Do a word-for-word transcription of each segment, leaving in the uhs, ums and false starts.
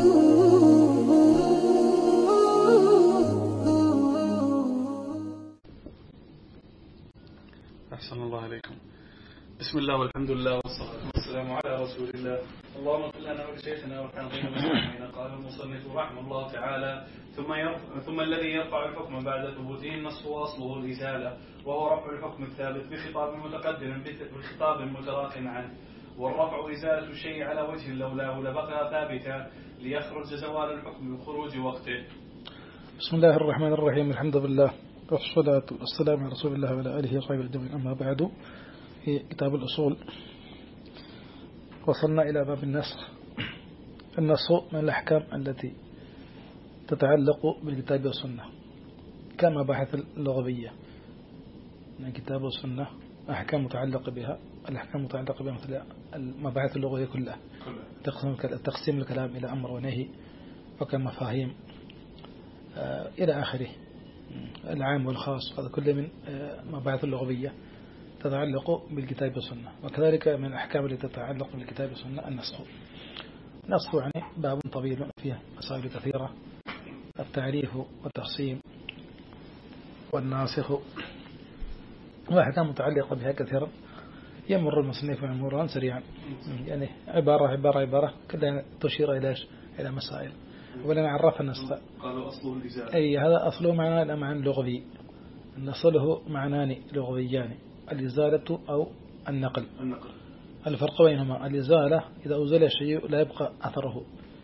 أحسن الله عليكم. بسم الله والحمد لله والصلاة والسلام على رسول الله. اللهم اغفر لنا ولشيخنا وحاضرين المسلمين. قال المصنف رحمه الله تعالى: ثم يرفع ثم الذي يرفع الحكم بعد ثبوته النص واصله الإزالة، وهو رفع الحكم الثابت بخطاب متقدم بخطاب متراخ عنه. والرفع إزالة الشيء على وجه لولاه لبقى ثابتا ليخرج زوال الحكم بخروج وقته. بسم الله الرحمن الرحيم. الحمد لله والصلاة والسلام على رسول الله وعلى آله وصحبه أجمعين. أما بعد، في كتاب الأصول وصلنا إلى باب النسخ. النسخ من الأحكام التي تتعلق بالكتاب والسنة كما بحث اللغوية من الكتاب والسنة، أحكام متعلقة بها، الأحكام متعلقة بها مثل المباحث اللغوية كلها، تقسيم الكلام إلى أمر ونهي وكمفاهيم آه إلى آخره، العام والخاص، هذا كله من مباحث اللغوية تتعلق بالكتاب والسنة. وكذلك من الأحكام التي تتعلق بالكتاب والسنة النسخ. النسخ يعني باب طويل فيه مسائل كثيرة: التعريف والتقسيم والناسخ، وأحكام متعلقة بها كثيرا يمر المصنف مرورا سريعا، يعني عبارة عبارة عبارة كلها تشير إلى إلى مسائل. ولنا عرف النسخ، قالوا أصله الإزالة. أي هذا أصله معنى معنى لغوي. النسخ له معنان لغويان: الإزالة أو النقل. النقل. الفرق بينهما: الإزالة إذا أزال الشيء لا يبقى أثره،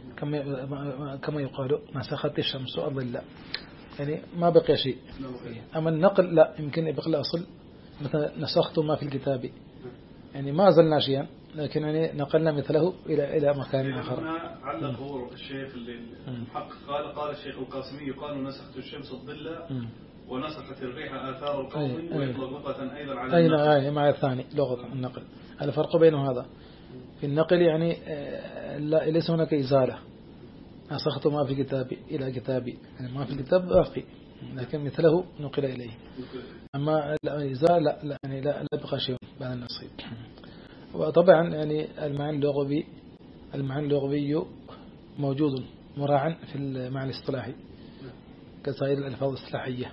كما كما يقال نسخت الشمس الظل، يعني ما بقي شيء. أما النقل لا، يمكن يبقى الأصل، مثلا نسخت ما في الكتاب، يعني ما زلنا شيئا لكن يعني نقلنا مثله إلى إلى مكان آخر. علق الشيخ اللي حق قال قال الشيخ القاسمي: قالوا نسخت الشمس الظل ونسخت الريح آثار القوم، ويطلق لغة أيضا على أي النقل. أي مع الثاني لغة النقل. الفرق بينه هذا: في النقل يعني لا ليس هناك إزالة، نسخت ما في كتابي إلى كتابي، يعني ما في الكتاب باقي لكن مثله نقل إليه. أما الإزالة لا, لا يعني لا لا بقى شيء بعد النسخ. وطبعا يعني المعنى اللغوي المعنى اللغوي موجود مراعا في المعنى الاصطلاحي كسائر الألفاظ الاصطلاحية،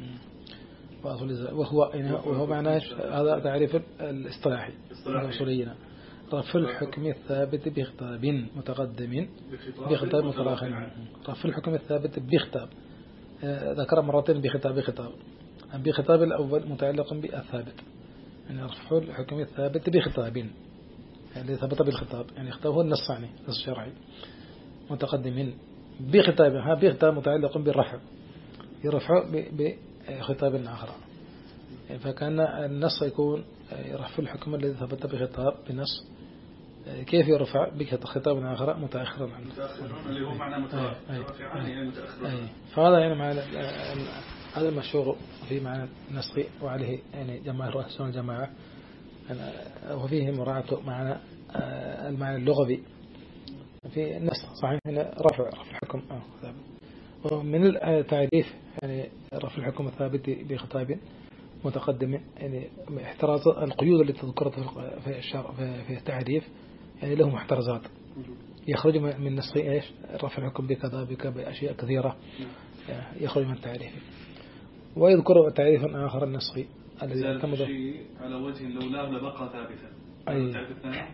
وهو يعني وهو معناه هذا تعريف الاصطلاحي الأصوليين: رفع الحكم الثابت بخطاب متقدم بخطاب متراخ عنه. رفع الحكم الثابت بخطاب، ذكر مرتين بخطاب بخطاب بخطاب الأول متعلق بالثابت، يعني رفع الحكم الثابت بخطاب يعني ثبت بالخطاب، يعني خطاب هو النص يعني النص الشرعي، متقدم بخطاب، ها بخطاب متعلق بالرفع، يرفع بخطاب آخر. فكان النص يكون رفع الحكم الذي ثبت بخطاب بنص، كيف يرفع بخطاب آخر متأخرا عنه، اللي هو معنى متأخر يعني متأخر. فهذا يعني معنى هذا المشهور في معنى النسخ، وعليه يعني جماهير أهل السنة والجماعة، وفيه مراعاة معنى المعنى اللغوي في النسخ. صحيح هنا رفع رفع الحكم آه ثابت. ومن التعريف يعني رفع الحكم الثابت بخطاب متقدم، يعني احتراز القيود التي تذكرت في الشرع في التعريف، يعني له محترزات يخرج من نسخ ايش رفع الحكم بكذا بك بأشياء كثيرة يخرج من التعريف. ويذكر تعريف آخر النسخي الذي يعتمد على وجه لولاه لبقى ثابتا. أي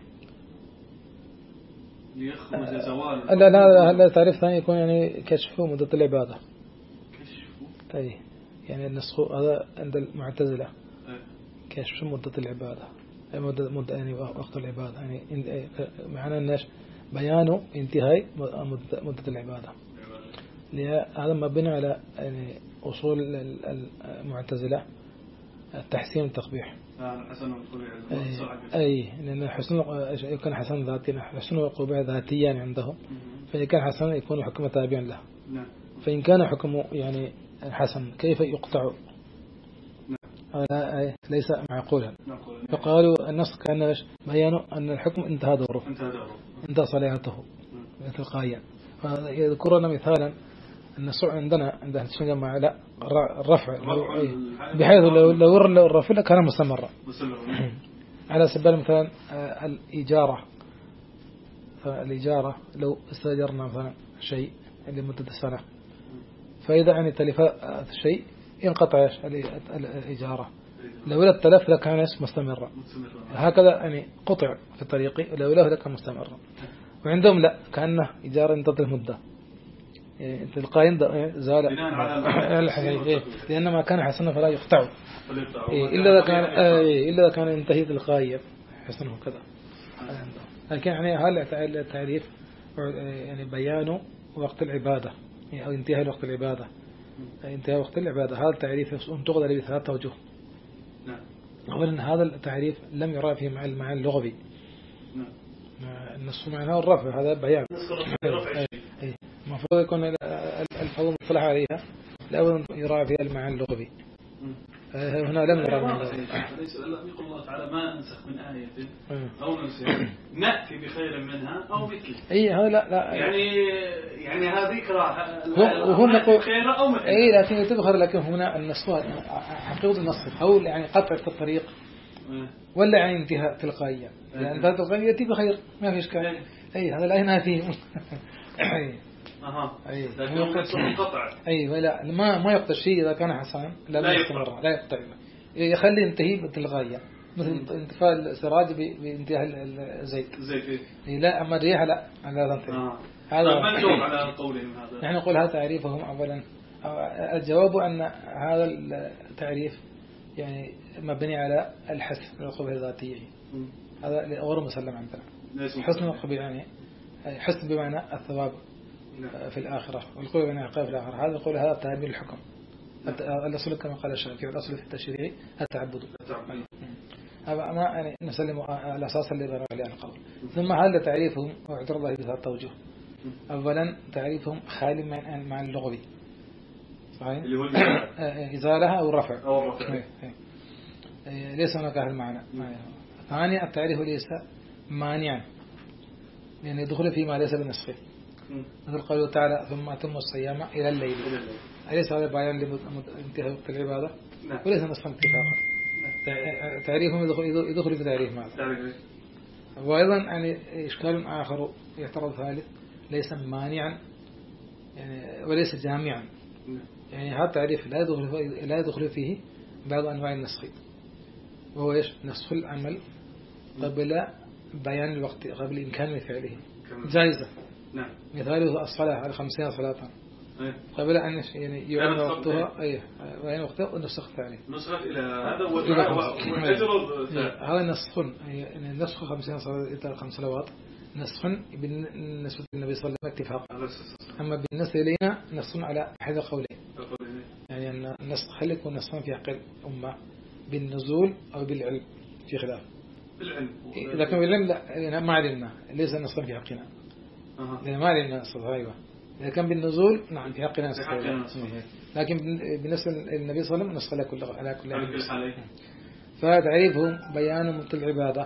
ليخرج زوال. لا لا لا التعريف الثاني يكون يعني كشف مدة العبادة. كشف. أي يعني النسخ هذا عند المعتزلة كشف مدة العبادة، مدة مدة يعني وقت العبادة، يعني معنى الناس بيان انتهاء مدة العبادة. هذا مبني على يعني أصول المعتزلة: التحسين والتقبيح. أي أي لأن حسن يكون حسن ذاتي، حسن وقبح ذاتيا عندهم، فإن كان حسن يكون حكم تابعا له، فإن كان حكم يعني حسن كيف يقطع؟ هذا ليس معقولا. فقالوا النص كان بيان أن الحكم انتهى دوره، انتهى صلاحيته تلقائيا. فيذكرنا مثالا النص عندنا عند أهل السنة والجماعة لا الرفع، بحيث لو لو الرفع كان مستمرا. على سبيل المثال الإجارة فالإجارة لو استأجرنا مثلا شيء لمدة سنة، فإذا يعني تلف الشيء ينقطع الإجارة. لو لا التلف لكان مستمرا، هكذا يعني قطع في الطريق، لو لا لكان مستمرا. وعندهم لا، كأنه إجارة انتظر مدة يعني تلقائيا زال لأن ما كان حسنا فلا يقطع إلا إذا كان إلا إذا كان ينتهي تلقائيا حسنه كذا. لكن يعني هل التعريف يعني بيان وقت العبادة أو انتهاء وقت العبادة، انتهاء وقت العبادة، هذا التعريف تقدر بثلاثة وجوه. أولا هذا التعريف لم يرى فيه مع المعنى اللغوي، النص معناه الرفع، هذا بيان المفروض يكون الفضل مصطلح عليها لا يرى فيها المعنى اللغوي. هنا لم نرى من يقول الله تعالى ما ننسخ من آية أو ننسخ نأتي بخير منها أو مثله. أي هذا لا لا يعني يعني هذه كراهة وهنا خير أو مثله. أي لكن تظهر لكن هنا النص حقيقة النص أو يعني قطع في الطريق ولا يعني انتهاء تلقائيا، يعني انتهاء تلقائيا يأتي بخير ما فيش كلام. أي هذا لا هنا فيه أها أي لكن يقطع أي ولا ما ما يقطع شيء إذا كان حسنا لا لا يقطع لا يقطع يخلي ينتهي بالتلقائية مثل انتفاء السراج بانتهاء الزيت زيت. لا أما الريح لا لا تنتهي. آه. هذا ما الجواب على قولهم هذا؟ نحن نقول هذا تعريفهم. أولا الجواب أن هذا التعريف يعني مبني على الحسن القبة الذاتية، هذا غير مسلم عندنا. حسن القبة يعني حسن بمعنى الثواب في الآخرة، والقبة بمعنى العقاب في الآخرة. هذا نقول هذا تعبير الحكم. الأصل كما قال الشافعي الأصل في التشريع التعبد. هذا ما يعني نسلم على أساس اللي بنوا عليه القول. ثم هذا تعريفهم واعترض به بهذا التوجه. أولا تعريفهم خالي من مع اللغوي صحيح إزالها أو رفع أو رفع ليس هناك هذا المعنى. ثانيا التعريف ليس مانعا يعني يدخل فيما ليس بنسخه، مثل قوله تعالى ثم أتم الصيام إلى الليل، أليس هذا بيان لانتهاء وقت العبادة وليس نسخا اتفاقا. تعريفهم يدخل في تعريف ماذا. وأيضا يعني إشكال آخر يعترض ثالث ليس مانعا يعني وليس جامعا، يعني هذا التعريف لا يدخل لا يدخل فيه بعض أنواع النسخ، وهو إيش نسخ العمل قبل بيان الوقت قبل إمكان فعله جائزة. نعم. مثاله الصلاة على خمسين صلاة قبل أن يعني يعلن وقتها أيه وين وقتها ونسخت عليه نسخت إلى هذا والأجر هذا نسخ يعني نسخ خمسين صلاة إلى خمس صلوات نسخ بالنسبة للنبي صلى الله عليه وسلم اتفاقا. أما بالنسبة لنا نسخ على أحد قولين، يعني أن النسخ هل يكون نسخا في حق الأمة بالنزول أو بالعلم في خلاف. بالعلم إذا كان بالعلم لا ما علمنا ليس نسخا في حقنا لأن ما علمنا نسخ أيوة. إذا كان بالنزول نعم في حقنا نسخ، لكن بالنسبة للنبي صلى الله عليه وسلم نسخ على كل على كل حال. فتعريفهم بيان مبطل العبادة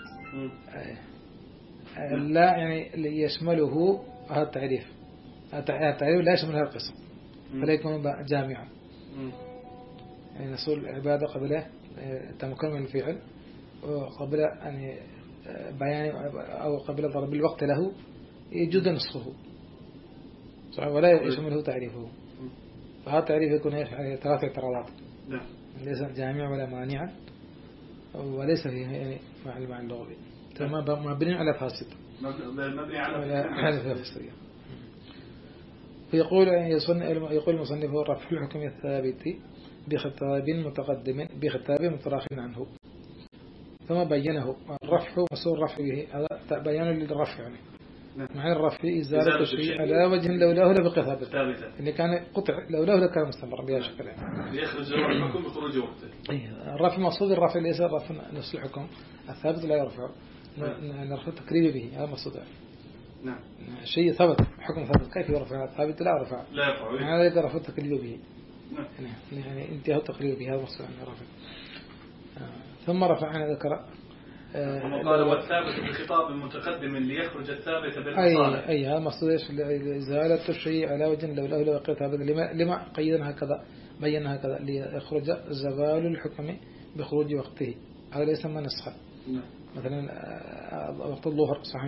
لا يعني يشمله هذا التعريف، التعريف لا يشمل هذا القسم فلا يكون جامعا، يعني نسول العبادة قبل تمكن من الفعل وقبل أن بيان أو قبل ضرب الوقت له يجوز نسخه صحيح ولا يشمله تعريفه. فهذا التعريف يكون ثلاثة اعتراضات ليس جامع ولا مانعا وليس فيه يعني مع المعنى اللغوي تمام مبني على فاسد مبني على فاسد. فيقول يقول المصنف رفع الحكم الثابت بخطاب متقدم بخطاب متراخ عنه، ثم بينه الرفع وسوء الرفع به هذا بيان للرفع يعني معنى الرفع إزالة الشيء على وجه لولاه لبقى ثابتا، اللي كان قطع لولاه لكان مستمرا بها شكل يخرج الحكم بخروج وقته. الرفع مقصود الرفع ليس الرفع نفس الحكم الثابت لا يرفع، نرفع التقريب به هذا مقصود. نعم. شيء ثبت حكم ثبت كيف يرفع ثابت لا يرفع لا يرفع يعني هذا رفع التقريب به. نعم. يعني انتهى التقريب به هذا مقصود عن الرفع. ثم رفعنا ذكر قال والثابت بخطاب متقدم ليخرج الثابت بالمصالح. أي أي هذا مقصود إيش إزالة الشيء على وجه لو له لو قيل ثابت لما لما قيدنا هكذا بينا هكذا ليخرج زوال الحكم بخروج وقته، هذا ليس ما نسخ. مثلا وقت الظهر صحيح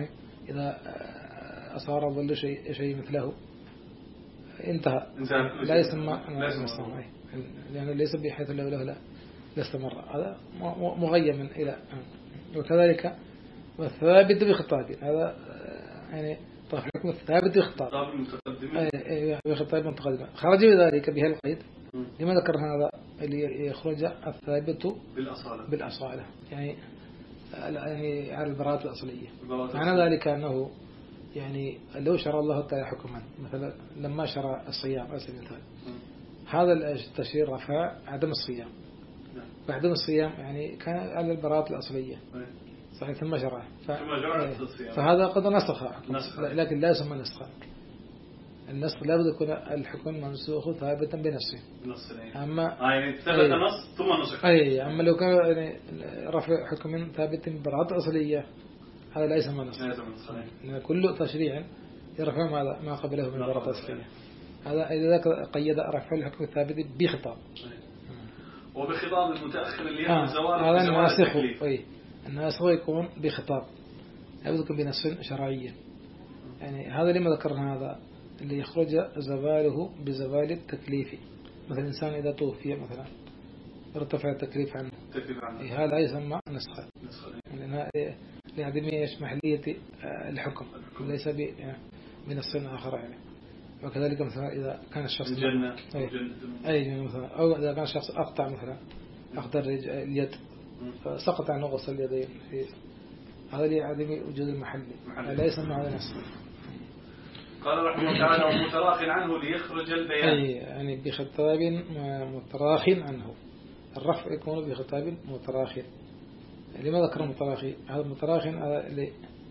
إذا أصار ظل شيء شيء مثله انتهى لا يسمى نسخا، لأنه ليس بحيث لو له لا لاستمر، هذا مغيم إلى. وكذلك والثابت بخطاب، هذا يعني طرح الحكم الثابت بخطاب بخطاب متقدم خرج بذلك بها القيد. لما ذكر هذا اللي يخرج الثابت بالأصالة بالأصالة يعني يعني على البراءة الأصلية. معنى ذلك أنه يعني لو شرع الله تعالى حكما مثلا لما شرع الصيام على سبيل المثال، هذا التشريع رفع عدم الصيام، بعدم الصيام يعني كان على البراءة الأصلية صحيح ثم شرع ف... فهذا قد نسخ، لكن لا يسمى نسخا. النسخ لا بد يكون الحكم منسوخ ثابتا بنفسه. أما يعني ثبت نص ثم نسخ. أي أما لو كان يعني رفع حكم ثابت براءة أصلية هذا لا يسمى نسخ، لأن كل تشريع يرفع ماذا ما قبله من براءة أصلية. هذا إذا قيد رفع الحكم الثابت بخطاب، وبخطاب المتأخر اللي يحمل زوال هذا الناسخ. أي الناسخ يكون بخطاب لا يكون بنص شرعي. يعني هذا لما ذكرنا هذا اللي يخرج زواله بزوال التكليف. مثلا الإنسان إذا توفي مثلا ارتفع التكليف عنه، هذا يسمى نسخا، لعدم ايش محلية الحكم ليس بنص آخر يعني. وكذلك مثلا إذا كان الشخص الجنة أي, أي مثلا أو إذا كان الشخص أقطع مثلا أقطع اليد فسقط عنه غسل اليدين، هذا لعدم وجود المحل لا يسمى هذا نسخ. قال رحمه الله تعالى ومتراخ عنه ليخرج البيان. أي يعني بخطاب متراخ عنه، الرفع يكون بخطاب متراخ. لماذا ذكر متراخي؟ هذا المتراخ يعني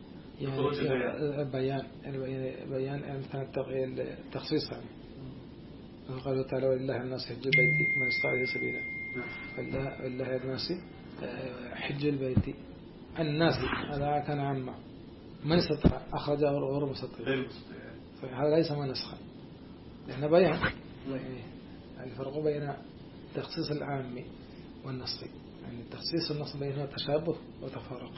البيان يعني بيان مثلا التخصيص يعني. قال تعالى ولله الناس حج البيت من استطاع إليه سبيلا، ولله الناس حج البيت الناس هذا كان عامة، من استطاع أخرجه غير مستطيع، هذا ليس ما نسخا، لأن بيان الفرق بين تخصيص العام والنسخ. يعني التخصيص والنص بينهما تشابه وتفارق،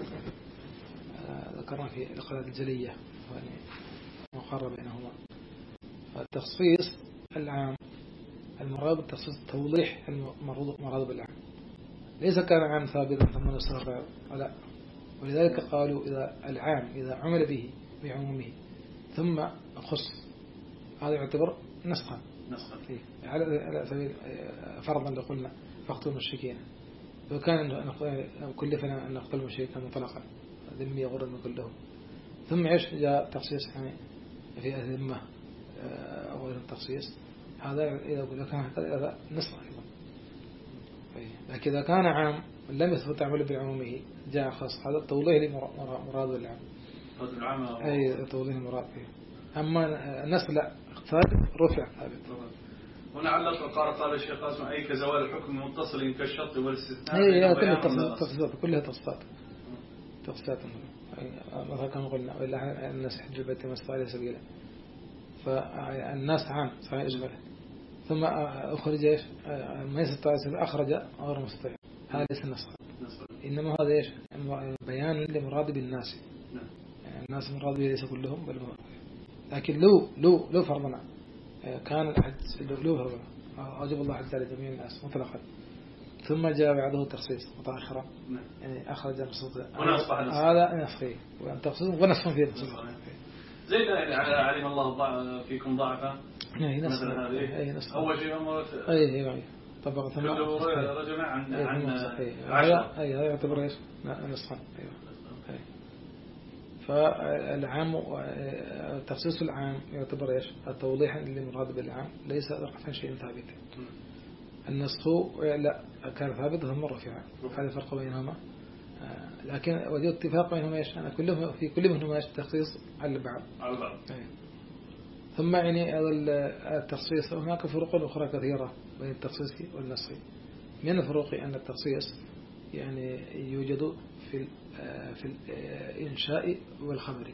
ذكرنا في القواعد الجلية يعني مقارنة بينهما. التخصيص العام المراد بالتخصيص توضيح المراد بالعام، ليس كان عام ثابتا ثم نسخ لا. ولذلك قالوا إذا العام إذا عمل به بعمومه ثم خص هذا يعتبر نسخا على سبيل فرضا لو قلنا فاقتلوا المشركين، لو كان كلفنا أن نقتل المشركين مطلقا ذمي غر من كلهم، ثم إيش جاء تخصيص يعني في الذمة أو غير التخصيص، هذا إذا كان هذا نسخ أيضا. لكن إذا كان عام لم يثبت عمله بعمومه جاء خاص، هذا التوضيح مراد بالعام. أي توضيح المراد فيه. أما النسخ لا ثابت رفع ثابت. هنا علق قال قال الشيخ قاسم أي كزوال الحكم متصل كالشرط والاستثناء. هي كلها تفصيلات كلها تفصيلات تفصيلات مثلا كما قلنا ولا الناس حج البيت ما استطاع إليه سبيلا، فالناس عام صحيح إجمالا، ثم أخرج إيش ما يستطيع أخرج غير مستطيع، هذا ليس نسخ، إنما هذا إيش بيان لمراد بالناس، يعني الناس مراد به ليس كلهم بل مراد. لكن لو لو لو فرضنا كان الأحد لو فرضنا أوجب الله عز وجل جميع الناس مطلقا ثم جاء بعده تخصيص متأخرا يعني أخرج مستطيع، هذا نسخي وتخصيص ونسخ فيه زي على علم الله فيكم ضعفا مثلا هذه أول شيء أمرت أي أي طبق ثم رجل عن عن عشرة أي هذا يعتبر إيش نسخا. أيوة. فالعام تخصيص العام يعتبر إيش التوضيح اللي مراد بالعام ليس رفعا شيء ثابت. النسخ لا كان ثابت ثم رفع، هذا الفرق بينهما. لكن وجود اتفاق بينهما ايش أنا كلهم في كل منهما ايش تخصيص على البعض على البعض. ثم يعني هذا التخصيص هناك فروق أخرى كثيرة بين التخصيص والنسخ. من الفروق أن التخصيص يعني يوجد في في الإنشاء والخبر،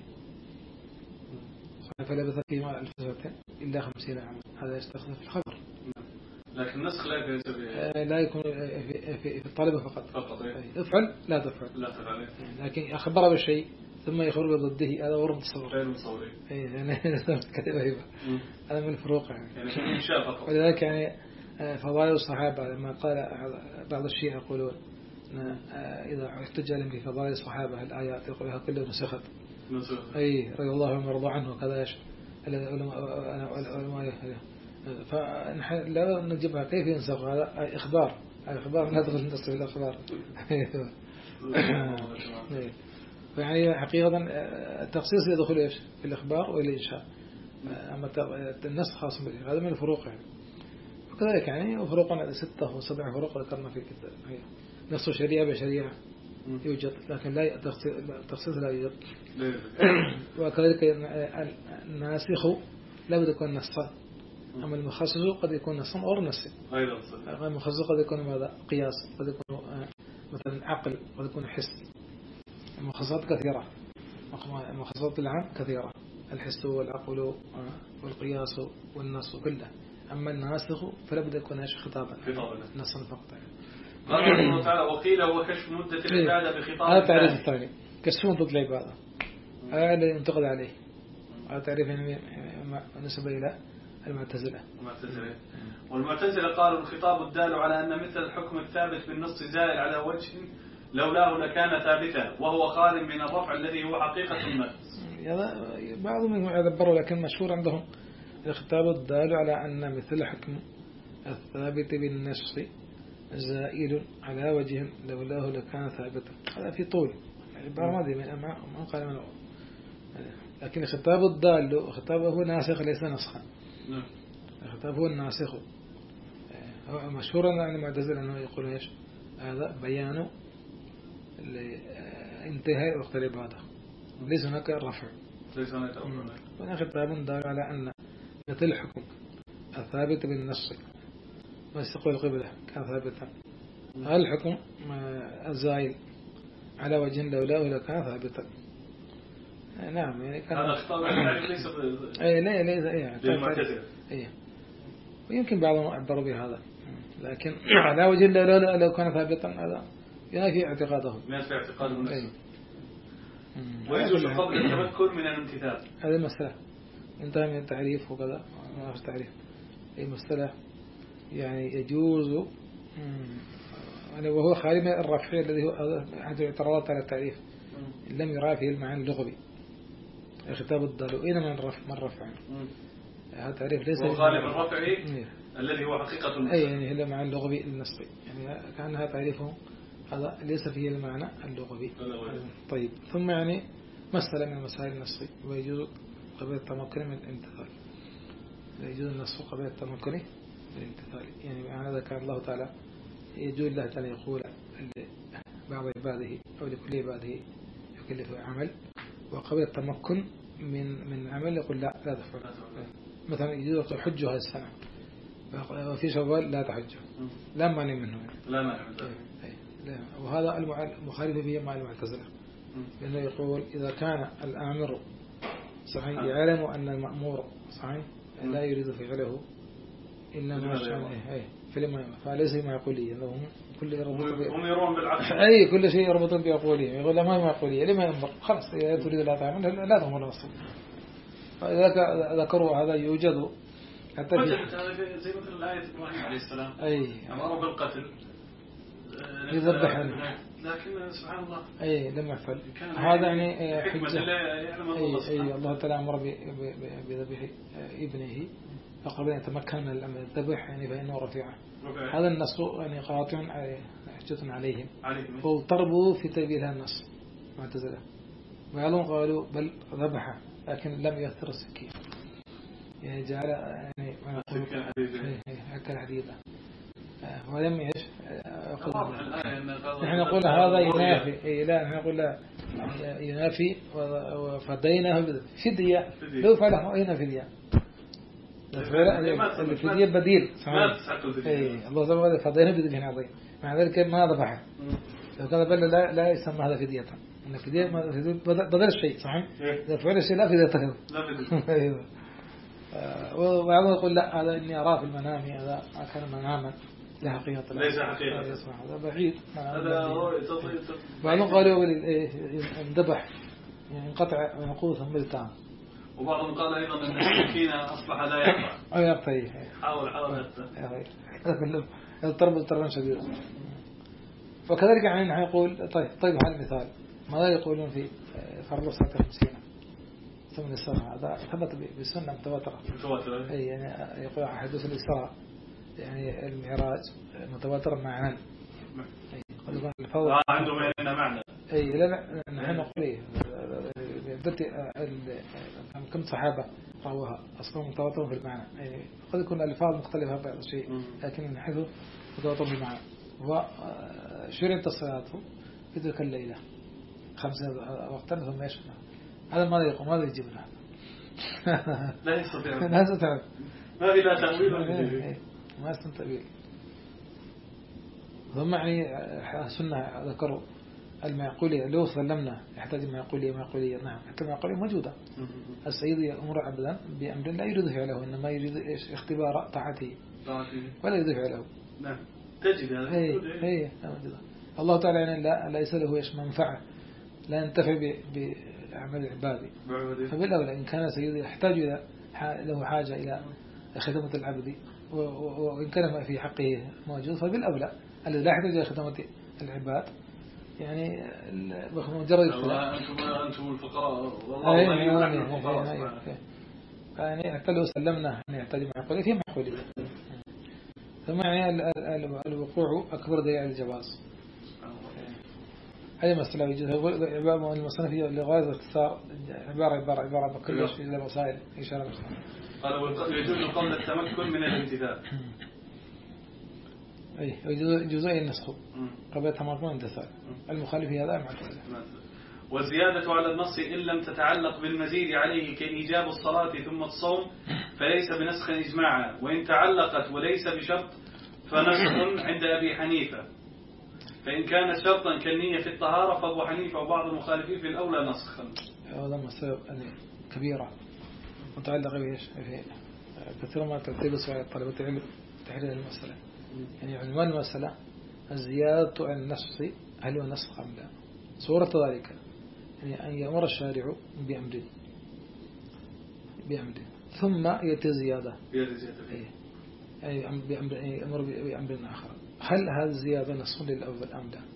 فلبث فيما ألف سنة إلا خمسين عاما، هذا يستخدم في الخبر. لكن النسخ لا يكون لا يكون في في الطالب فقط فقط افعل لا تفعل لا تفعل، لكن أخبر بالشيء ثم يخرج ضده هذا ورد تصور غير مصوري اي يعني كذا هيبه هذا من الفروق يعني يعني إنشاء فقط. ولذلك يعني فضائل الصحابة لما قال بعض الشيعة يقولون إذا احتج لهم بفضائل الصحابة الآيات يقولها كلها نسخت أي رضي الله عنهم ورضوا عنه وكذا ايش العلماء. فنحن لا نجيبها كيف ينسخ هذا إخبار الإخبار لا تدخل نسخ الأخبار. يعني حقيقة التخصيص يدخل إيش في الإخبار والإنشاء، أما النسخ خاص به. هذا من الفروق يعني. وكذلك يعني فروقنا ستة وسبع فروق ذكرنا في الكتاب. نص شريعة بشريعة يوجد لكن لا التخصيص لا يوجد. وكذلك الناسخ لا بد يكون نصا، أما المخصص قد يكون نصا أو نصا. المخصص قد يكون ماذا قياس، قد يكون مثلا عقل، قد يكون حس. المخصصات كثيرة، المخصصات العام كثيرة، الحس والعقل والقياس والنص كله. أما الناسخ فلا بد يكون ايش خطابا نصا فقط. قال الله تعالى وقيل هو كشف مدة العبادة بخطاب. هذا تعريف الثاني كشف مدة العبادة، هذا اللي ينتقد عليه. هذا تعريف نسبة إلى المعتزلة. المعتزلة والمعتزلة قالوا الخطاب الدال على أن مثل الحكم الثابت بالنص زائل على وجه لولاه لكان ثابتا وهو خال من الرفع الذي هو حقيقة النص. بعضهم يعبروا لكن مشهور عندهم الخطاب الدال على أن مثل الحكم الثابت بالنص زائل على وجه لولاه لكان ثابتا. هذا في طول العبارة ما دي ما قال من لكن الخطاب الدال الخطاب هو ناسخ ليس نسخا. الخطاب هو الناسخ. مشهورا عن المعتزلة أنه يقول ايش هذا بيان انتهاء وقت العبادة ليس هناك الرفع. ليس هناك الرفع. وهنا خطاب دال على أن مثل الحكم الثابت بالنص واستقبال القبلة كان ثابتا. هذا الحكم الزائل على وجه لولاه لكان ثابتا. نعم يعني كان هذا خطاب يعني ليس اي لا ليس اي للمعتزلة. اي ويمكن بعضهم عبروا بهذا لكن على وجه لولاه لو كان ثابتا هذا ينافي اعتقادهم. ينافي اعتقادهم نفسه. ويجوز قبل التمكن من الامتثال. هذه المسألة انتهى من التعريف وكذا ما في تعريف. أي مسألة يعني يجوز يعني وهو خالي من الرفع الذي هو أحد الاعتراضات على التعريف لم يرى فيه المعنى اللغوي. خطاب الدال أين من الرفع من الرفع هذا تعريف ليس هو خالي من الرفع الذي هو حقيقة النص. أي يعني هي المعنى اللغوي للنصب يعني كأنها تعريفه هذا ليس فيه المعنى اللغوي. طيب ثم يعني مسألة من مسائل النصب ويجوز قبل التمكن من الامتثال. يجوز النص قبل التمكن من الامتثال يعني معنى ذا كان الله تعالى يجوز الله تعالى يقول بعض عباده أو لكل عباده يكلف عمل وقبل التمكن من من عمل يقول لا لا تفعل. مثلا يجوز تحج هذه السنة وفي شوال لا تحج لا مانع منه لا مانع. وهذا المخالف فيه مع المعتزلة لأنه يقول إذا كان الآمر صحيح يعلم أن المأمور صحيح لا يريد فعله إنما فلما فليس معقولية لهم كل يربط هم يرون بالعقل أي كل شيء يربطون بعقولية يقول لا ما هي معقولية لما ينظر خلاص إذا تريد لا تعمل لا تأمر نفسك. فإذا ذكروا هذا يوجد حتى في زي مثل الآية إبراهيم عليه السلام أي أمر بالقتل يذبح لكن سبحان الله أي لم يفعل هذا يعني حكمة الله. أي الله تعالى أمر بذبح ابنه فقبل أن يتمكن من الذبح يعني فإنه رفيعه. هذا النص يعني قاطع حجة عليهم فاضطربوا في تأويل هذا النص معتزلة وعلهم قالوا بل ذبح لكن لم يأثر السكين يعني جعل يعني أكل حديدا ولم يش نحن نقول هذا ينافي لا نحن نقول لا ينافي وفديناه فدية لو فعله أين فدية الفدية بديل صحيح الله سبحانه فديناه بديل عظيم مع ذلك ما ذبحه لو كان بل لا لا يسمى هذا فدية إن فدية بدل الشيء صحيح إذا فعل الشيء لا فدية تخذ. أيوه وبعضهم يقول لا هذا إني أراه في المنام هذا كان مناما لا حقيقة ليس حقيقة هذا بعيد. بعضهم قالوا انذبح يعني انقطع منقوصا بالتام. وبعضهم قال أيضا أن السكينة أصبح لا يقطع. أو يقطع. حاول حاول يضطرب اضطرابا شديدا. وكذلك يعني نحن نقول طيب طيب هذا المثال ماذا يقولون في فرض صلاة الخمسين ثم الإسراء؟ هذا ثبت بالسنة متواترة. متواترة. أي يعني يقول حديث الإسراء يعني المعراج متواتر معنا. يقول الفوضى. آه عندهم هنا معنى. أي لا لا نحن نقول إيه بدت كم صحابة روها أصلا متواتر في المعنى. يعني قد يكون الألفاظ مختلفة بعض الشيء لكن نحن متواتر في المعنى. وشرعت الصلاة في تلك الليلة خمسة وقتا ثم يشفى. هذا ماذا يقول ماذا يجيب له؟ لا يستطيع. لا يستطيع. ما في لا تأويل. ما يستطيع تأويل. ثم يعني سنة ذكروا المعقولية لو سلمنا يحتاج المعقولية معقولية. نعم حتى المعقولية موجودة. السيد يأمر عبدا بأمر لا يريد فعله إنما يريد اختبار طاعته ولا يريد فعله. نعم تجد هذا. هي هي الله تعالى يعني لا ليس له إيش منفعة لا ينتفع بعمل العباد. فبالأولى إن كان سيد يحتاج إلى له حاجة إلى خدمة العبد وإن كان ما في حقه موجود فبالأولى الذي لا يحتاج إلى خدمة العباد يعني مجرد الفقراء. أنتم أنتم الفقراء والله غني عن الفقراء. يعني حتى لو سلمنا أن يحتاج معقولية في معقولية. ثم يعني الوقوع أكبر دليل على الجواز. هذه مسألة يجوز عبارة المصنف لغاية اختصار عبارة عبارة عبارة بكل شيء إلى مسائل إشارة مسائل. قال يجوز قبل التمكن من الامتثال. أي يجوز أي النسخ قبل التمكن من الامتثال. المخالف في هذا معتزلة. والزيادة على النص إن لم تتعلق بالمزيد عليه كإيجاب الصلاة ثم الصوم فليس بنسخ إجماعا وإن تعلقت وليس بشرط فنسخ عند أبي حنيفة فإن كانت شرطا كالنية في الطهارة فأبو حنيفة وبعض المخالفين في الأولى نسخا. هذا مسألة كبيرة متعلقة بإيش؟ كثير ما ترتيب سؤال طلبة العلم تحرير المسألة. يعني عنوان المسألة الزيادة على النص هل هو نسخ أم لا؟ صورة ذلك يعني أن يأمر الشارع بأمر بأمر ثم يأتي زيادة يعني بأمر بأمر آخر. هل هذه الزيادة نسخ للأول أم لا؟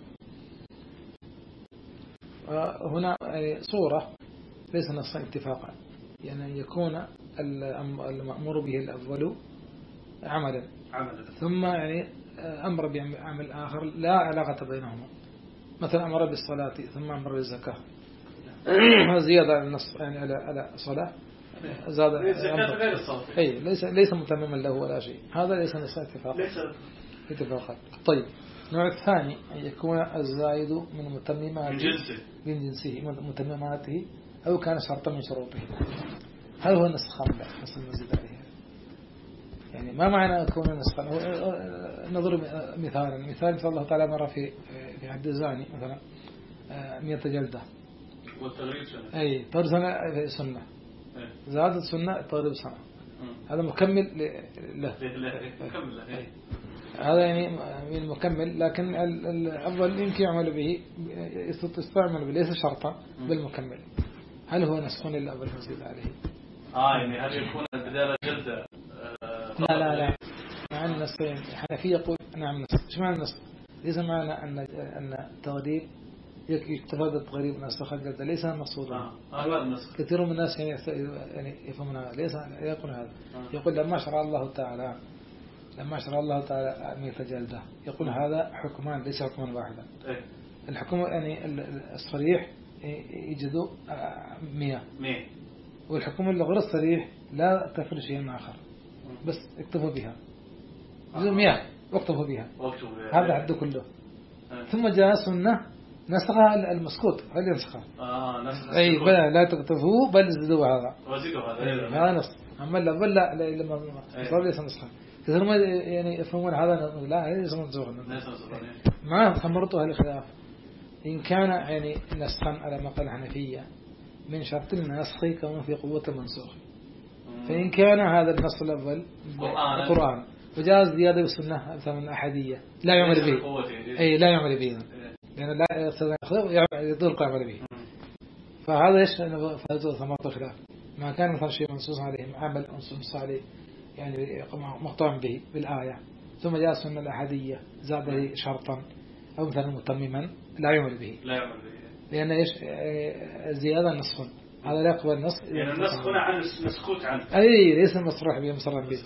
هنا يعني صورة ليس نصا اتفاقا يعني أن يكون المأمور به الأول عملا ثم يعني أمر بعمل آخر لا علاقة بينهما. مثلا أمر بالصلاة ثم أمر بالزكاة زيادة على النص يعني على على صلاة زاد الزكاة غير الصلاة. أي ليس ليس متمما له ولا شيء. هذا ليس نص اتفاقا. ليس اتفاقا. طيب النوع الثاني أن يكون الزائد من متممات من جنسه من جنسه متمماته أو كان شرطا من شروطه. هل هو نسخ أم لا؟ نسخ المزيد عليه يعني ما معنى يكون نسخا؟ نضرب مثالا مثال مثال الله تعالى مرة في في حد الزاني مثلا مئة جلدة والتغريب سنة. أي تغريب سنة في سنة زادت سنة تغريب سنة. هذا مكمل له. هذا يعني من مكمل لكن الأفضل يمكن يعمل به يستعمل به ليس شرطا بالمكمل. هل هو نسخ للأول المزيد عليه؟ آه يعني هل يكون بدال جلدة؟ لا لا لا مع النصين الحنفية يقول نعم نسخ. إيش معنى النسخ؟ ليس معنى أن أن التغريب يكتفى بالتغريب نسخ الجلدة ليس المقصود. آه هذا النسخ. كثير من الناس يعني يعني يفهمون هذا ليس يقول هذا. آه. يقول لما شرع الله تعالى لما شرع الله تعالى مئة جلدة يقول آه. هذا حكمان ليس حكما واحدا. إيه؟ الحكم يعني الصريح يجدوا مئة مئة والحكم اللي غير الصريح لا تفرق شيء آخر بس اكتفوا بها يجدوا مئة واكتفوا بها هذا حد كله. أه. ثم جاء سنة نسخها المسكوت هل ينسخها آه نسخ أي بل لا تكتفوا بل زدوا هذا وزيدوا هذا هذا نسخ. أما لا بل لا لما صار ليس نسخها كثير ما يعني يفهمون هذا لا ليس منظورا ما خمرتوا هالخلاف إن كان يعني نسخا على ما قال الحنفية من شرط النسخ كما في قوة المنسوخ. فإن كان هذا النص الأول القرآن وجاء زيادة بالسنة مثلا أحادية لا يعمل به أي لا يعمل به لأن لا يستطيع يضل يعمل به فهذا إيش فائدة ثمرة الخلاف. ما كان مثلا شيء منصوص عليه عمل منصوص عليه يعني مقطوع به بالآية ثم جاء السنة الأحادية زاد شرطا أو مثلا متمما لا يعمل به لا يعمل به لأن إيش الزيادة نصف هذا لا يقبل النص يعني النص هنا عن المسكوت عنه أي ليس المصرح به مصرح به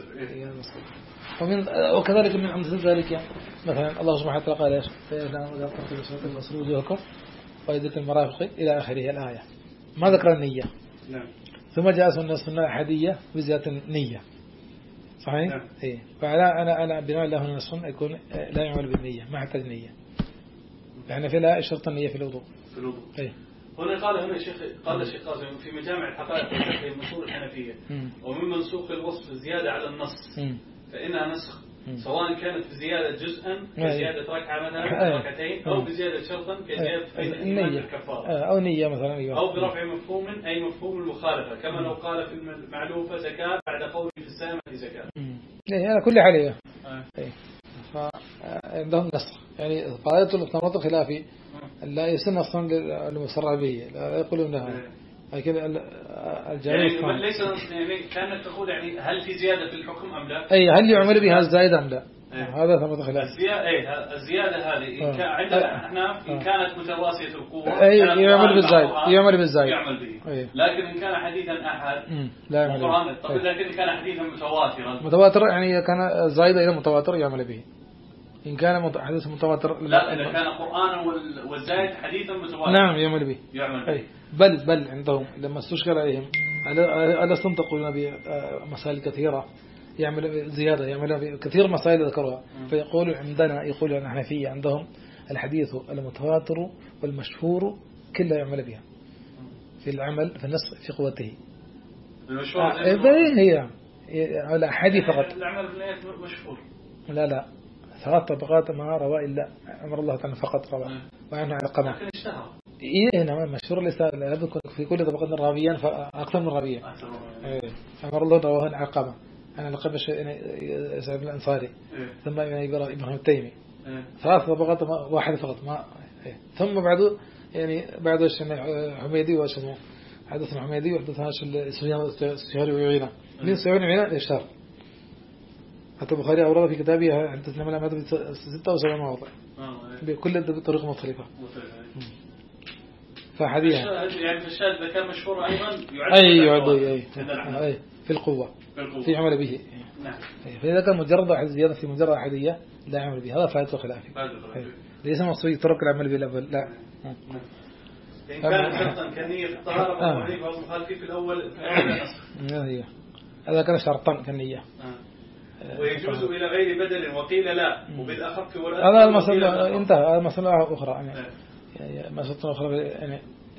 ومن وكذلك من أمثلة ذلك يعني مثلا الله سبحانه وتعالى قال إيش فإذا قمتم بصلاة فاغسلوا وجوهكم وأيديكم المرافق إلى آخره الآية ما ذكر النية. نعم. ثم جاء سنة سنة أحادية بزيادة النية صحيح؟ نعم. إيه. فعلى أنا أنا بناء له هنا السنة يكون لا يعمل بالنية ما يحتاج نية يعني في لا شرط النية في الوضوء. في الوضوء. إيه. هنا قال هنا الشيخ قال الشيخ قاسم في مجامع الحقائق في المنصور الحنفية ومن منسوخ الوصف زيادة على النص م. فإنها نسخ م. سواء كانت بزيادة جزءا كزيادة ركعة مثلا ركعتين أو بزيادة شرطا كزيادة النية الكفارة أو نية مثلا أو برفع مفهوم أي مفهوم المخالفة كما لو قال في المعلوفة زكاة بعد قوله في السامة زكاة. إيه على كل حال إيه. إيه. فعندهم نسخ يعني قاعدة الثمرة الخلافي لا يسن أصلا للمسرع به لا يقولون لها لكن الجاري يعني ليس يعني كانت تقول يعني هل في زيادة في الحكم أم لا؟ أي هل يعمل بها الزائد أم لا؟ أيه. هذا ثمرة خلاف. الزيادة أي الزيادة هذه إن كان عندنا إحنا إن كانت متواسية القوة أي يعمل بالزائد يعمل بالزائد يعمل به. أيه. لكن إن كان حديثا أحد لا يعمل به. طب لكن إن كان حديثا متواترا. متواتر يعني كان زائد إلى متواتر يعمل به. إن كان حديث متواتر لا إذا كان قرآن والزائد حديثا متواتر نعم يعمل به يعمل به بل بل عندهم لما استشكل عليهم ألا تنطقون بمسائل كثيرة يعمل زيادة يعمل كثير مسائل ذكرها فيقول عندنا يقول الحنفية عندهم الحديث المتواتر والمشهور كله يعمل بها في العمل في النص في قوته المشهور آه هي على حديث فقط العمل بالنيات مشهور لا لا ثلاث طبقات ما روى إلا أمر الله تعالى فقط روى وعنه على قمع لكن اشتهر إيه نعم مشهور ليس في كل طبقات الراويين فأكثر من راويين أمر الله رواه على قمع أنا لقب سعيد الأنصاري ثم إبراهيم التيمي ثلاث طبقات واحدة فقط ما ثم بعده يعني بعده حميدي واسمه حدثنا حميدي وحدثنا سفيان وعيينة من سفيان وعيينة اشتهر حتى البخاري أورد في كتابه حدثنا من أمات ستة وسبعين مواضع بكل طريقة مختلفة فحديث يعني في الشاهد إذا كان مشهور أيضا أي يعد أي أي في القوة في عمل به نعم فإذا كان مجرد واحد زيادة في مجرد أحدية لا يعمل به هذا فائدة خلافي ليس مقصود ترك العمل بالأول لا إن كان شرطا كنية في الطهارة فالوليك أو مخالفي في الأول في الأول نصف هذا كان شرطا كنية ويجوز إلى غير بدل وقيل لا وبالأخف ولا هذا المسألة انتهى هذا مسألة أخرى يعني مسألة أخرى يعني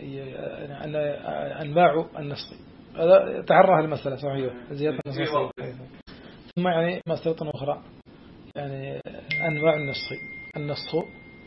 أنواع النص هذا تعرها المسألة صحيح زيادة النص ثم يعني مسألة أخرى يعني أنواع النص النص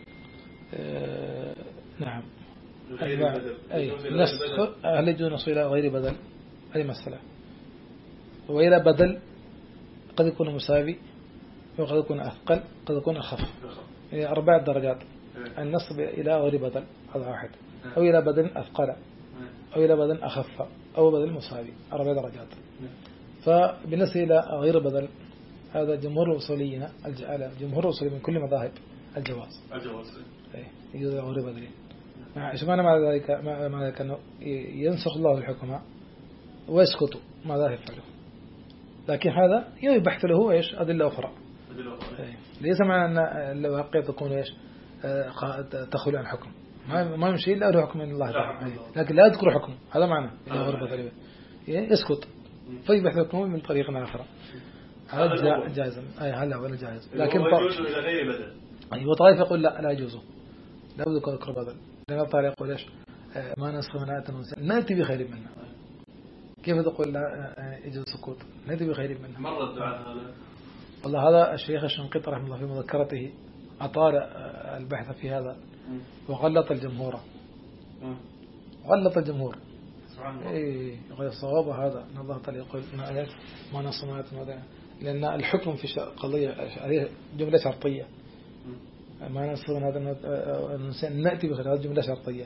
نعم أنواع أي نسخ هل يجوز النص إلى غير بدل هذه مسألة وإلى بدل قد يكون مساوي وقد يكون أثقل قد يكون أخف يعني أربع درجات النصب إلى غير بدل هذا واحد أو إلى بدل أثقل أو إلى بدل أخف أو بدل مساوي أربع درجات فبالنسبة إلى غير بدل هذا جمهور الأصوليين جمهور الأصوليين من كل مذاهب الجواز الجواز يجوز غير بدل إيش معنى مع ذلك مع ذلك أنه ينسخ الله الحكم ويسكت ماذا يفعله لكن هذا يبحث له إيش أدلة أخرى ليس معنى أن الواقع تكون إيش تخلو عن حكم ما يمشي إلا له حكم من الله تعالى لكن لا يذكر حكم هذا معنى يسكت فيبحث حكمه من طريق آخر هذا جائز أي هلا ولا جائز لكن يجوز إلى غير بدل أيوة طائف يقول لا لا يجوز لا بد يذكر بدل لأن الطارق يقول إيش ما نسخ من آية نأتي بخير منها كيف تقول لا يجوز السكوت نأتي بخير منها مرة الدعاء هذا والله هذا الشيخ الشنقيطي رحمه الله في مذكرته أطال البحث في هذا وغلط الجمهور غلط الجمهور إيه يقول الصواب هذا أن الله تعالى يقول إن آيات ما نصمات لأن الحكم في قضية هذه جملة شرطية ما نصمنا هذا نأتي بخير هذه جملة شرطية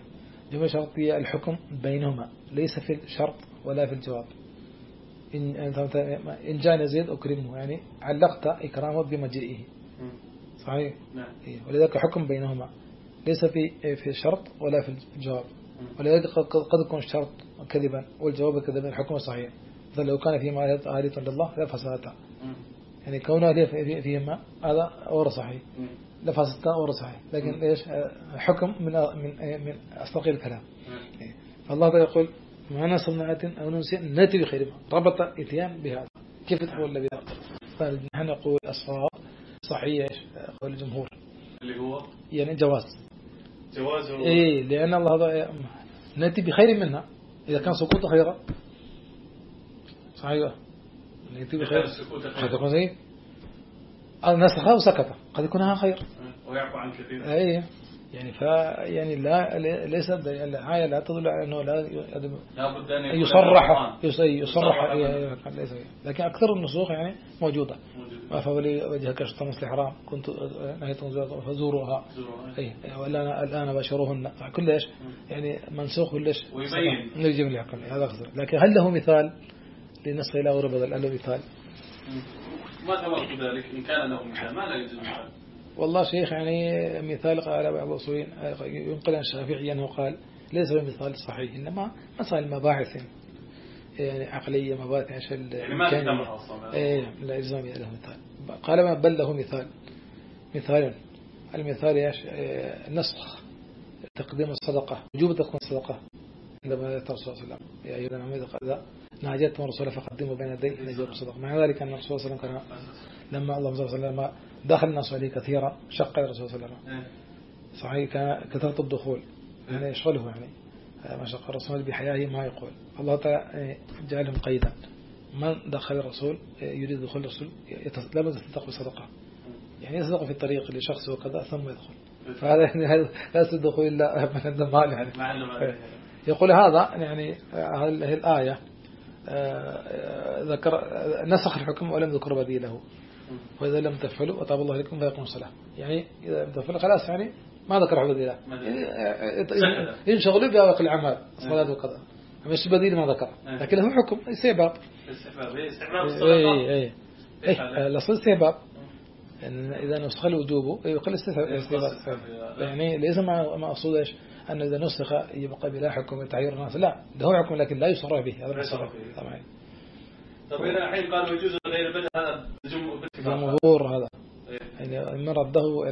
جملة شرطية الحكم بينهما ليس في الشرط ولا في الجواب. إن إن جاء زيد أكرمه، يعني علقت إكرامه بمجيئه. صحيح. نعم. ولذلك حكم بينهما ليس في في الشرط ولا في الجواب. ولذلك قد يكون الشرط كذبا والجواب كذبا، الحكم صحيح. مثلا لو كان فيما آلهة لله لفسدتا، يعني كون آلهة فيهما هذا أمر صحيح، لفسدتا أمر صحيح، لكن إيش حكم من من من أصدق الكلام. فالله يقول ما نصبنا آت أو ننسي نأتي بخير منها، ربط إتيان بهذا. كيف تقول بهذا؟ فنحن نقول الصواب صحيح قول الجمهور اللي هو يعني جواز جواز إيه، لأن الله نأتي بخير منها إذا كان سقوط خيرا. صحيح. نأتي بخير قد يكون زي نسخها وسكت، قد يكونها خير ويعفو عن كثير. إيه يعني ف يعني لا ليس الآية لا تدل على أنه لا لابد أن يصرح يصرح ليس، لكن أكثر النسوخ يعني موجودة. ما فولي وجهك شطر مثل الحرام كنت نهيتم فزوروها، أي ولا الآن بشروهن، كل إيش يعني منسوخ كلش ويبين نجيب لي حكم هذا أخذ. لكن هل له مثال لنسخ إلى غير بدل؟ هل له مثال؟ ما توقف ذلك إن كان له مثال ما لا يوجد مثال. والله شيخ يعني مثال قال بعض الأصوليين ينقل عن الشافعي أنه قال ليس بمثال صحيح، إنما مسائل مباحث يعني عقلية، مباحث عشان يعني ما تتمر أصلا. إيه لا إلزام له مثال. قال ما بل له مثال مثال المثال إيش؟ نسخ تقديم الصدقة، وجوب تقديم الصدقة عندما يأتي الرسول صلى الله عليه وسلم يا أيها الذين قال ناجيتم الرسول فقدموا بين يديه نجيب الصدقة. مع ذلك أن الرسول صلى الله عليه وسلم لما الله صلى الله عليه وسلم دخل الناس عليه كثيرا شق الرسول صلى الله عليه وسلم. صحيح كان كثرة الدخول يعني يشغله، يعني ما شق الرسول بحياه ما يقول. الله تعالى جعلهم قيدا، من دخل الرسول يريد دخول الرسول لا بد يصدق بصدقة، يعني يصدق في الطريق لشخص وكذا ثم يدخل. فهذا يعني لا يصدق إلا من عند المال يعني. يقول هذا يعني هذه الآية ذكر نسخ الحكم ولم يذكر بديله، وإذا لم تفعلوا وتاب الله عليكم فيقوم الصلاة، يعني إذا لم تفعلوا خلاص يعني ما ذكر بديله، ينشغلوا بأوقات العمل الصلاة وكذا، مش بديل ما ذكر، لكن له حكم استحباب. استحباب الصلاة. إيه إيه إيه الأصل استحباب، إن إذا نسخ الوجوب يقل استحباب، يعني ليس ما ما أقصد إيش أن إذا نسخ يبقى بلا حكم تغيير الناس، لا ده هو حكم لكن لا يصرح به، هذا الصرف طبعا. طب إذا الحين قالوا يجوز غير بدء هذا جمهور هذا يعني من رده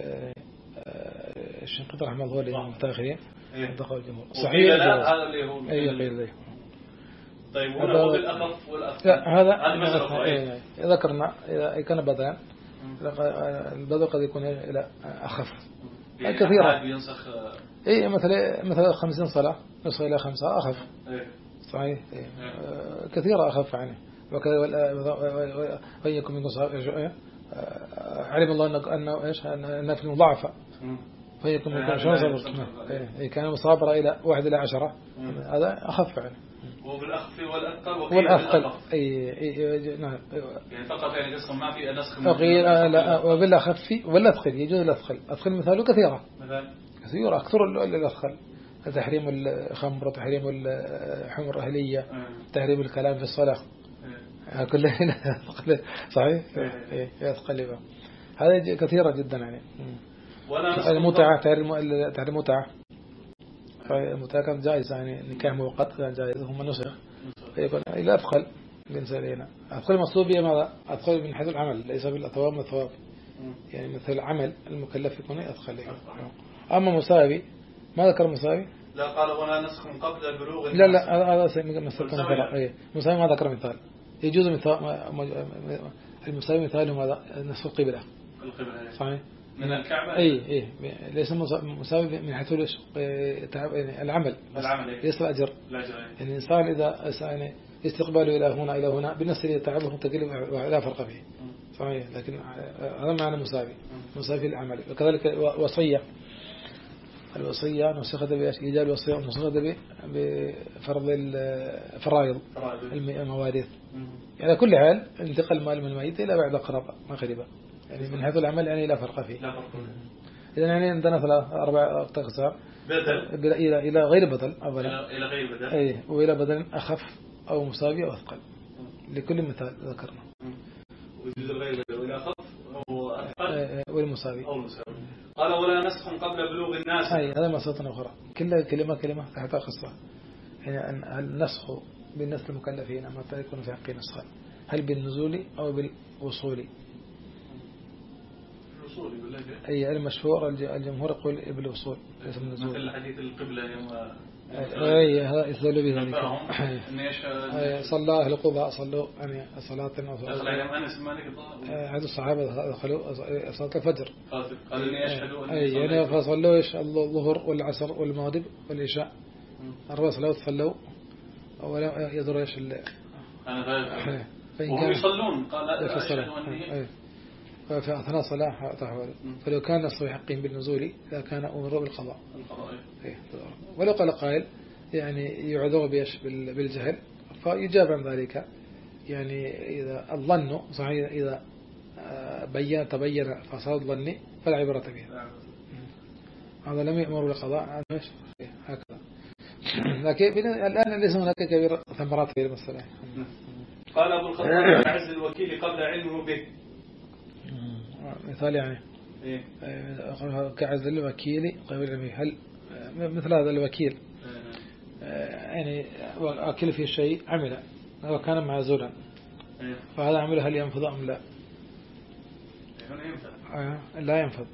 الشنقيطي رحمه الله اللي متأخرين دخل الجمهور صحيح هذا اللي هو أي قيل له. طيب هنا هو بالأخف والأخف هذا ذكرنا إذا كان بدأ البدء قد يكون إلى أخف كثيرا. ينسخ إيه مثلا مثلا خمسين صلاة نسخ إلى خمسة أخف. صحيح. إيه. كثيرا أخف يعني. وكذا ويكم منكم صحابة علم الله أنه إيش أن في المضاعفة فيكم منكم شخص إيه كان مصابرة إلى واحد إلى عشرة هذا أخف يعني. وبالأخف والأثقل والأثقل أي أي نعم يعني فقط يعني نسخ ما في نسخ لا وبالأخف والأثقل يجوز الأثقل أثقل مثاله كثيرة مثلا كثيرة أكثر الأثقل تحريم الخمر وتحريم الحمر الأهلية تحريم الكلام في الصلاة كلها صحيح يثقل هذا كثيرة جدا يعني. المتعة تحريم المتعة المتعة كانت جائزة يعني نكاح موقت كان جائز هم نسخ فيكون إلى أثقل بالنسبة لنا. أثقل مقصود به ماذا؟ أثقل من حيث العمل ليس بالثواب من الثواب يعني مثل العمل المكلف يكون أثقل. أما مساوي ما ذكر مساوي؟ لا قال ولا نسخ من قبل البلوغ. لا لا هذا مثل كان مساوي ما ذكر مثال. يجوز مثال المساوي مثاله ماذا؟ نسخ القبلة. القبلة صحيح. من الكعبة. أي أي ليس مساوي من حيث يعني العمل. العمل. ليس الأجر. الأجر. يعني الإنسان إذا يعني استقباله إلى هنا إلى هنا بالنسبة لتعبه تقلب لا فرق فيه. صحيح لكن هذا معنى مساوي. مساوي في العمل. وكذلك وصية. الوصية نسخت بإيش؟ إيجاب الوصية نسخت بفرض الفرائض المواريث. يعني كل حال انتقل المال من الميت إلى بعد قرابة ما قريبا يعني من حيث العمل يعني لا فرق فيه. إذا يعني عندنا ثلاث أربع أقسام: بدل إلى إلى غير بدل أولا، إلى غير بدل، أي وإلى بدل أخف أو مساوي أو أثقل لكل مثال ذكرنا. وجزء غير بدل وإلى أخف أو أثقل والمساوي. أو مساوي. قال: ولا نسخ قبل بلوغ الناس. أي هذا مسألة أخرى، كل كلمة كلمة تحت قصة. يعني النسخ بالنسبة للمكلفين متى يكون في حق نسخ؟ هل بالنزول أو بالوصول؟ الوصول بالله. أي المشهور الجمهور يقول بالوصول ليس بالنزول. مثل حديث القبلة يوم أي هذا يستدل بذلك. صلى أهل قباء صلوا يعني صلاة دخل عليهم أنس مالك هذا الصحابة دخلوا صلاة الفجر. قال إني يشهدوا أي يعني فصلوا الظهر والعصر والمغرب والعشاء أربع صلوات صلوا ولا يدروا إيش اللي وهم يصلون. قال لا أشهد أني ففي أثناء الصلاة تحول. فلو كان نص حقهم بالنزول إذا كان أمر بالقضاء. ولو قال قائل يعني يعذر بيش بالجهل فيجاب عن ذلك. يعني إذا الظن صحيح إذا بين تبين فصاد ظني فلا عبرة به. هذا لم يأمر بالقضاء هكذا. لكن الآن ليس هناك كبير ثمرات في المسألة. قال أبو الخطاب: عز الوكيل قبل علمه به. مثال يعني إيه؟ كعز الوكيل قبل علمه. هل مثل هذا الوكيل يعني وكيل في شيء عمل وكان معزولا فهذا عمله هل ينفذ أم لا؟ لا ينفذ.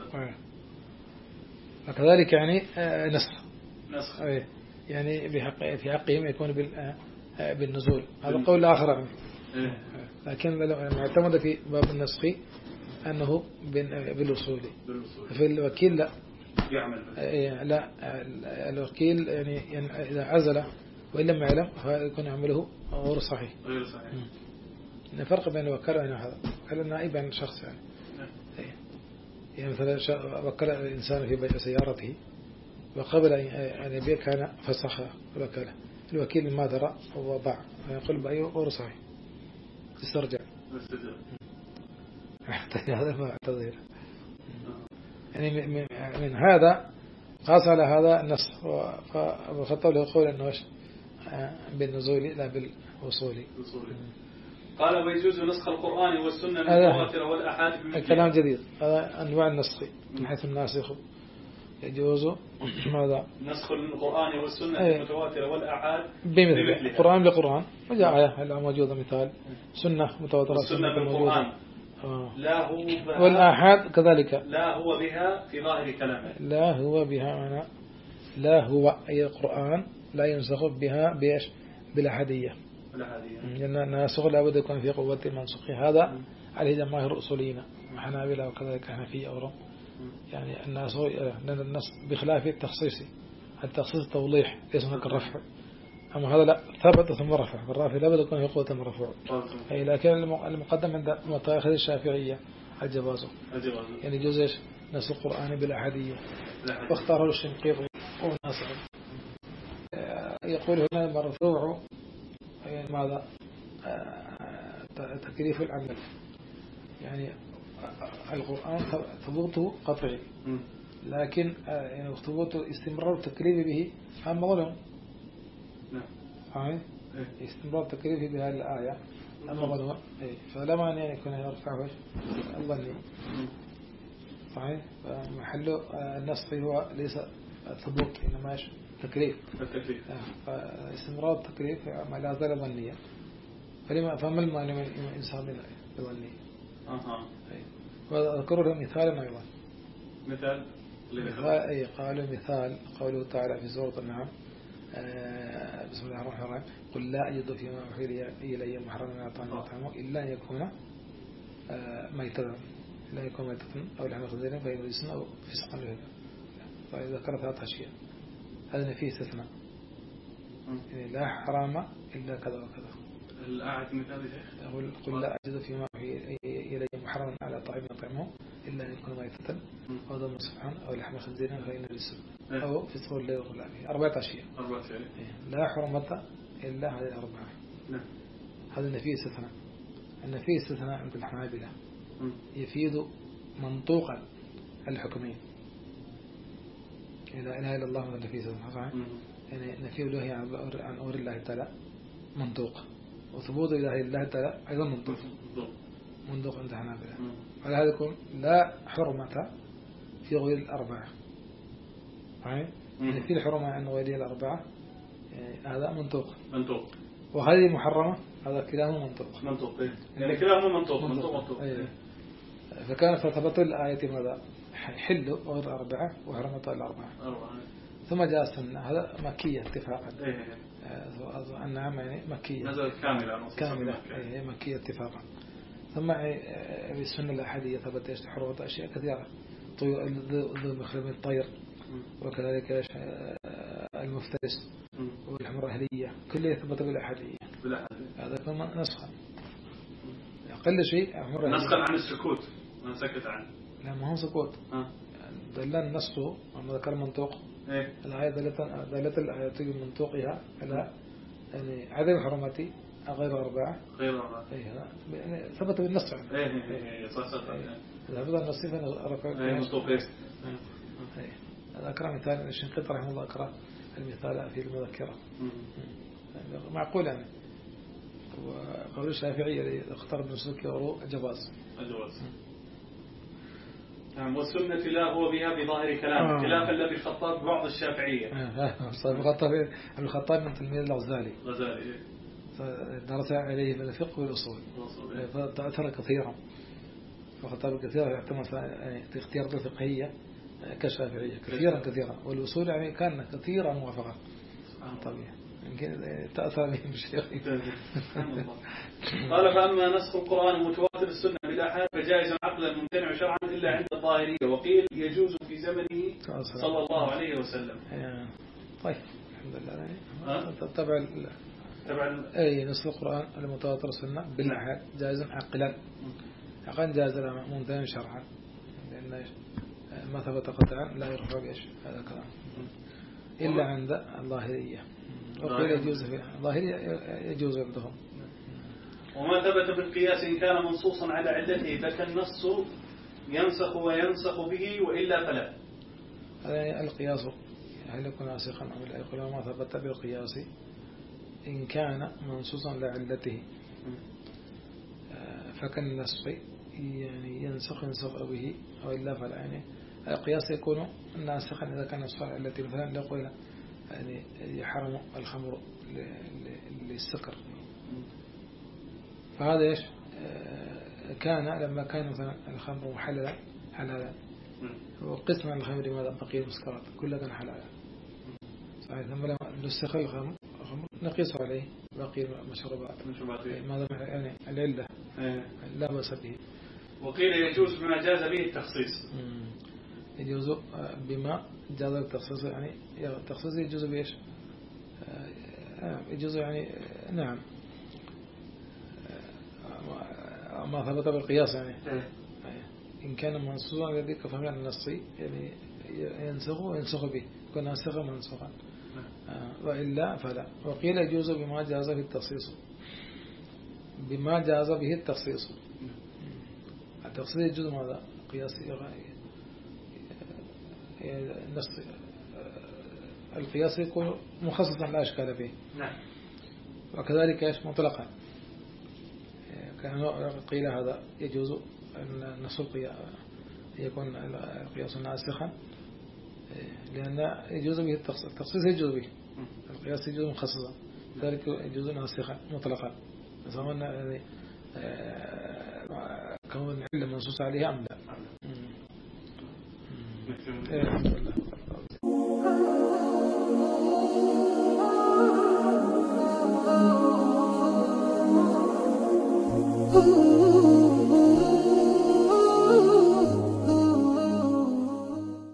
وكذلك يعني نسخ نسخ يعني بحق في حقهم يكون بالنزول. هذا قول آخر عنه. لكن المعتمد في باب النسخ أنه بالوصول. في الوكيل لا يعمل لا الوكيل يعني إذا عزل وإن لم يعلم فيكون عمله غير صحيح. غير صحيح. الفرق بين الوكالة وبين هذا وكالة نائب عن شخص يعني. يعني مثلا وكل الإنسان في بيع سيارته وقبل أن يبيع كان فسخ الوكالة. الوكيل ما درى وباع فيقول بأيه غير صحيح استرجع. هذا ما اعتذر. يعني من هذا قاس على هذا النص فخطب له قول أنه بالنزول لا بالوصول. قال: ويجوز نسخ القرآن والسنة المتواترة والأحاد بمثله. كلام جديد. هذا أنواع النسخ من حيث الناسخ. يجوز ماذا؟ نسخ القرآن والسنة المتواترة والأحاد بمثله. القرآن بالقرآن وجاء آية موجودة مثال سنة متواترة السنة بالقرآن آه. لا هو بها والآحاد كذلك لا هو بها في ظاهر كلامه. لا هو بها معنى لا هو أي القرآن لا ينسخ بها بإيش بالأحادية. لأن الناسخ لابد يكون في قوة المنسوخ. هذا عليه جماهير الأصوليين وحنابلة وكذلك حنفية أورا. يعني الناس لأن الناس بخلاف التخصيص التخصيص التوضيح ليس هناك الرفع. أما هذا لا ثبت ثم رفع فالرافع لابد يكون في قوة المرفوع. أي لكن المقدم عند متاخذ الشافعية الجواز. يعني جوز نسخ القرآن بالأحادية واختاره الشنقيطي والناصر. يقول هنا المرفوع يعني ماذا تكليف العمل. يعني القرآن ثبوته قطعي لكن يعني ثبوته استمرار التكليف به أما ظلم. نعم. استمرار التكليف بهذه الآية أما ظلم. فلا معنى أن يكون يرفعه الظني. صحيح. محل النص هو ليس ثبوت إنما تكليف. التكليف. استمرار التكليف ما لا زال ظنيا. فلما فما المعنى من إنسان بظني. أها. وذكروا مثالا أيضا. مثال. مثال أي قالوا مثال قوله تعالى في سورة النعم آه بسم الله الرحمن الرحيم قل لا أجد فيما أوحي إلي محرما على طعام يطعمه إلا أن يكون آه ميتة إلا يكون ميتة أو لحم خنزير فإن رجسا أو فسقا له. فذكر ثلاث أشياء هذا فيه استثناء. يعني لا حرام إلا كذا وكذا. الآية مثال شيخ. قل لا أجد فيما أوحي إلي محرما على طعام يطعمه إلا أن يكون ميتة أو دم مسفوحا أو لحم خنزير فإن رجسا أو فسق له يقول عليه. أربعة أشياء. أربعة أشياء. لا حرمة إلا هذه الأربعة. نعم. هذا النفي استثناء. النفي استثناء عند الحنابلة يفيد منطوقا الحكمين لا إله إلا الله ولا في سبحانه يعني نفي الوهي عن أمر الله تعالى منطوق، وثبوت إله الله تعالى أيضا منطوق منطوق عند حنابلة. على هذا يكون لا حرمة في غير الأربعة، يعني في الحرمة عن غير الأربعة يعني هذا منطوق منطوق، وهذه محرمة هذا كلاهما منطوق منطوق يعني كلاهما منطوق منطوق منطوق. فكان فتبطل الآية ماذا حل غير الأربعة وحرمة الأربعة. ثم جاء السنة هذا مكية اتفاقا. النعم يعني مكية نزلت كاملة كاملة هي مكية اتفاقا. ثم السنة الأحادية ثبت حرمة أشياء كثيرة، ذو مخرب الطير وكذلك المفترس والحمر أهلية كلها ثبت بالأحادية. هذا كمان نسخة أقل شيء نسخا عن السكوت ما سكت عنه. لا ما هو سكوت دل النص وما ذكر منطوق إيه؟ الآية دلت الآية منطوقها على يعني عدم حرمتي غير أربعة غير أربعة إيه يعني ثبت بالنص عنه. إيه إيه صح صح ثبت النص فنرفع إيه منطوق إيه. هذا أكرم مثال الشنقيطي رحمه الله أكرم المثال في المذكرة معقول يعني. وقول الشافعي اختار ابن سلوكي وروء الجواز الجواز. نعم. والسنة لا هو بها بظاهر كلام آه. خلافا لابي الخطاب بعض الشافعية. الخطاب الخطاب من تلميذ الغزالي غزالي درس عليه من الفقه والأصول فتأثر كثيرا، وخطاب كثيرا يعتمد في اختيارات الفقهية كالشافعية كثيرا كثيرا، والأصول يعني كان كثيرا موافقة طبيعي يمكن تأثر بهم الشيخ. قال فأما نسخ القرآن متواتر السنة بالآحاد فجائز عقلا ممتنع شرعا إلا عند الظاهرية، وقيل يجوز في زمنه صلى الله عليه وسلم. طيب الحمد لله. تبع تبع أي نسخ القرآن المتواتر السنة بالآحاد جائز عقلا، عقلا جائز ممتنع شرعا، لأن ما ثبت قطعا لا يرفع بإيش هذا الكلام إلا عند الظاهرية. وقيل يجوز في الظاهرية يجوز عندهم. وما ثبت بالقياس إن كان منصوصا على علته فكالنص ينسخ وينسخ به وإلا فلا. يعني القياس هل يكون ناسخا أم لا؟ يقول ما ثبت بالقياس إن كان منصوصا على علته فكالنسخ يعني ينسخ ينسخ به وإلا فلا. يعني القياس يكون ناسخا إذا كان نسخا على علته، مثلا نقول يعني يحرم الخمر للسكر، فهذا إيش كان لما كان مثلا الخمر محللا حلالا وقسم الخمر ماذا بقي مسكرات كلها كان حلالا صحيح. ثم لما نسخ الخمر نقيس عليه باقي المشروبات ماذا يعني العلة لا بأس به. وقيل يجوز بما جاز به التخصيص، يجوز بما جاز التخصيص يعني التخصيص يجوز بإيش يجوز يعني نعم ما ثبت بالقياس يعني إن كان منصوصا على ذلك فهمنا النصي يعني ينسخ وينسخ به يكون ناسخا منسوخا وإلا فلا. وقيل يجوز بما جاز به التخصيص بما جاز به التخصيص. التخصيص يجوز ماذا قياسي النص القياس يكون مخصصا لا إشكال فيه نعم. وكذلك ايش مطلقا كان قيل هذا يجوز أن نص يكون القياس ناسخا لأن يجوز به التخصيص يجوز به القياس يجوز مخصصا ذلك يجوز ناسخا مطلقا سواء يعني كون العلة منصوص عليها أم لا. Ooh.